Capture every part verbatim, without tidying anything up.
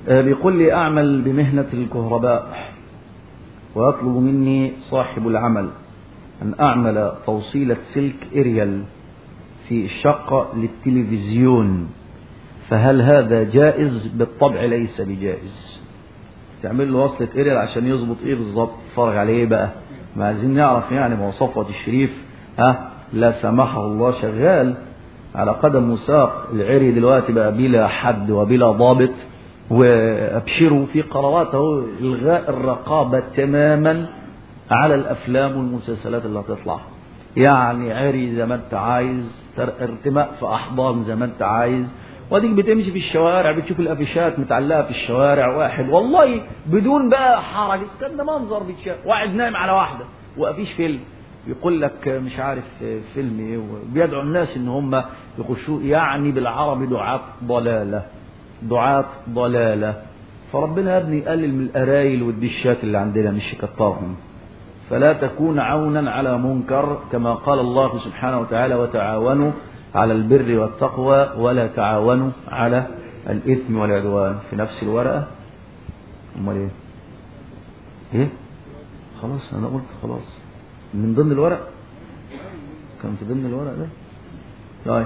بيقول لي أعمل بمهنة الكهرباء، ويطلب مني صاحب العمل أن أعمل توصيلة سلك إريال في الشقة للتلفزيون، فهل هذا جائز؟ بالطبع ليس بجائز. تعمل له وصلة إريال عشان يظبط إيه بالظبط؟ تتفرج عليه إيه بقى؟ ما عايزين نعرف يعني مواصفات الشريف. ها لا سمحه الله شغال على قدم وساق. العري دلوقتي بقى بلا حد وبلا ضابط، وابشروا في قراراته الغاء الرقابة تماما على الافلام والمسلسلات اللي هتطلع. يعني عري زي ما انت عايز، ارتماء في احضان زي ما انت عايز، واديك بتمشي في الشوارع بتشوف الافيشات متعلقه في الشوارع، واحد والله بدون بقى حرج استنى منظر بيتشاف، واحد نايم على واحده وافيش فيلم يقول لك مش عارف فيلم ايه، وبيدعو الناس ان هم يخشوا يعني بالعربي دعاة ضلاله دعاة ضلاله. فربنا يا ابني يقلل من القرايل والدشات اللي عندنا مش يكترهم. فلا تكون عونا على منكر، كما قال الله سبحانه وتعالى وتعاونوا على البر والتقوى ولا تعاونوا على الإثم والعدوان. في نفس الورقة. امال ايه ايه خلاص انا قلت خلاص من ضمن الورق، كان في ضمن الورق ده. طيب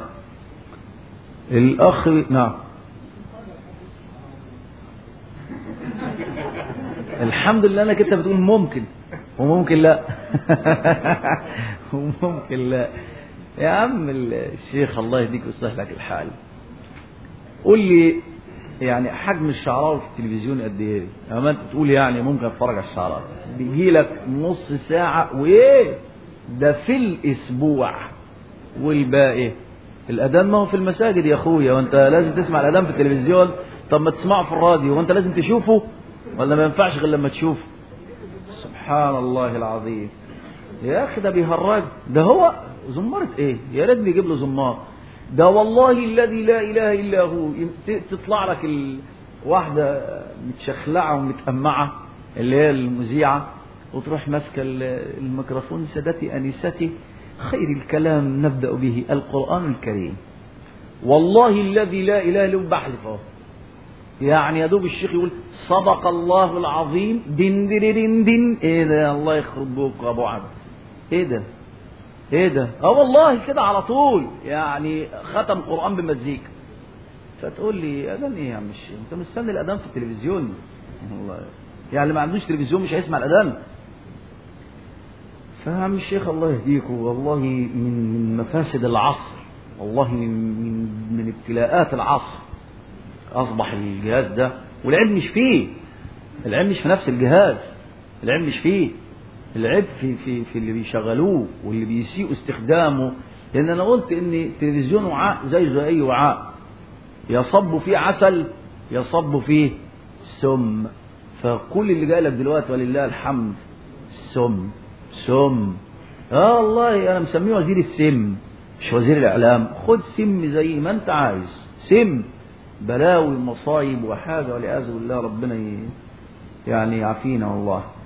الاخ نعم الحمد لله انك انت بتقول ممكن وممكن لا وممكن لا. يا عم الشيخ الله يهديك ويصلح لك الحال، قول لي يعني حجم الشعراوي في التلفزيون قد ايه؟ اما انت تقول يعني ممكن اتفرج على الشعراوي، بيجي لك نص ساعه وايه ده في الاسبوع، والباقي الاذان ما هو في المساجد يا اخويا، وانت لازم تسمع الاذان في التلفزيون؟ طب ما تسمعه في الراديو، وانت لازم تشوفه ولا ما ينفعش غير لما تشوفه؟ سبحان الله العظيم يا اخي، ده بيهرج. ده هو زمارة ايه؟ يا ريت بيجيب له زمار. ده والله الذي لا اله الا هو تطلع لك الواحده متشخلعه ومتأمعه اللي هي المذيعه، وتروح ماسكه الميكروفون: سادتي انستي خير الكلام نبدأ به القرآن الكريم. والله الذي لا اله الا هو بحلف اهو، يعني يا دوب الشيخ يقول صدق الله العظيم دين دين دين دين. ايه ده؟ الله يخرب بوك يا ابو عبد، ايه ده ايه ده؟ اه والله كده على طول، يعني ختم قرآن بمزيكا. فتقول لي اذان ايه يا عم الشيخ؟ انت مستني الاذان في التلفزيون؟ والله يعني اللي ما عندوش تلفزيون مش هيسمع الاذان؟ فعم الشيخ الله يهديكم، والله من من مفاسد العصر، والله من من من ابتلاءات العصر اصبح الجهاز ده. والعيب مش فيه، العيب مش في نفس الجهاز، العيب مش فيه، العيب في في في اللي بيشغلوه واللي بيسيئوا استخدامه. لان انا قلت ان التلفزيون وعاء زي زي اي وعاء، يصب فيه عسل يصب فيه سم. فكل اللي جاي لك دلوقتي ولله الحمد سم سم. اه والله انا مسميه وزير السم مش وزير الاعلام. خد سم زي ما انت عايز، سم بلاوي مصايب وحاجه والعياذ بالله، ربنا يعني يعافينا والله.